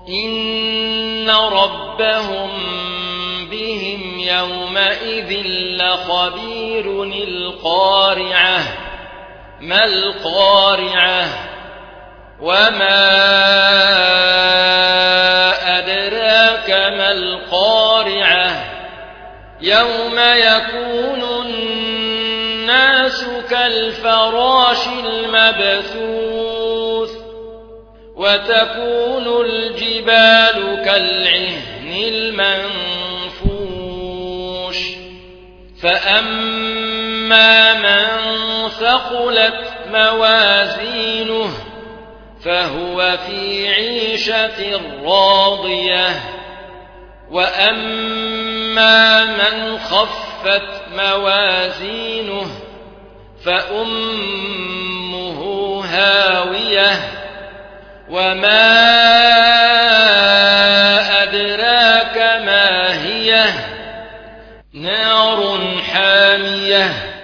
إن ربهم بهم يومئذ لخبير. القارعة ما القارعة وما أدراك ما القارعة يوم يكون الناس كالفراش المبثوث وتكون الجبال كالعهن المنفوش فأما من ثقلت موازينه فهو في عيشة راضية وأما من خفت موازينه فأمه هاوية وما أدراك ما هي نار حامية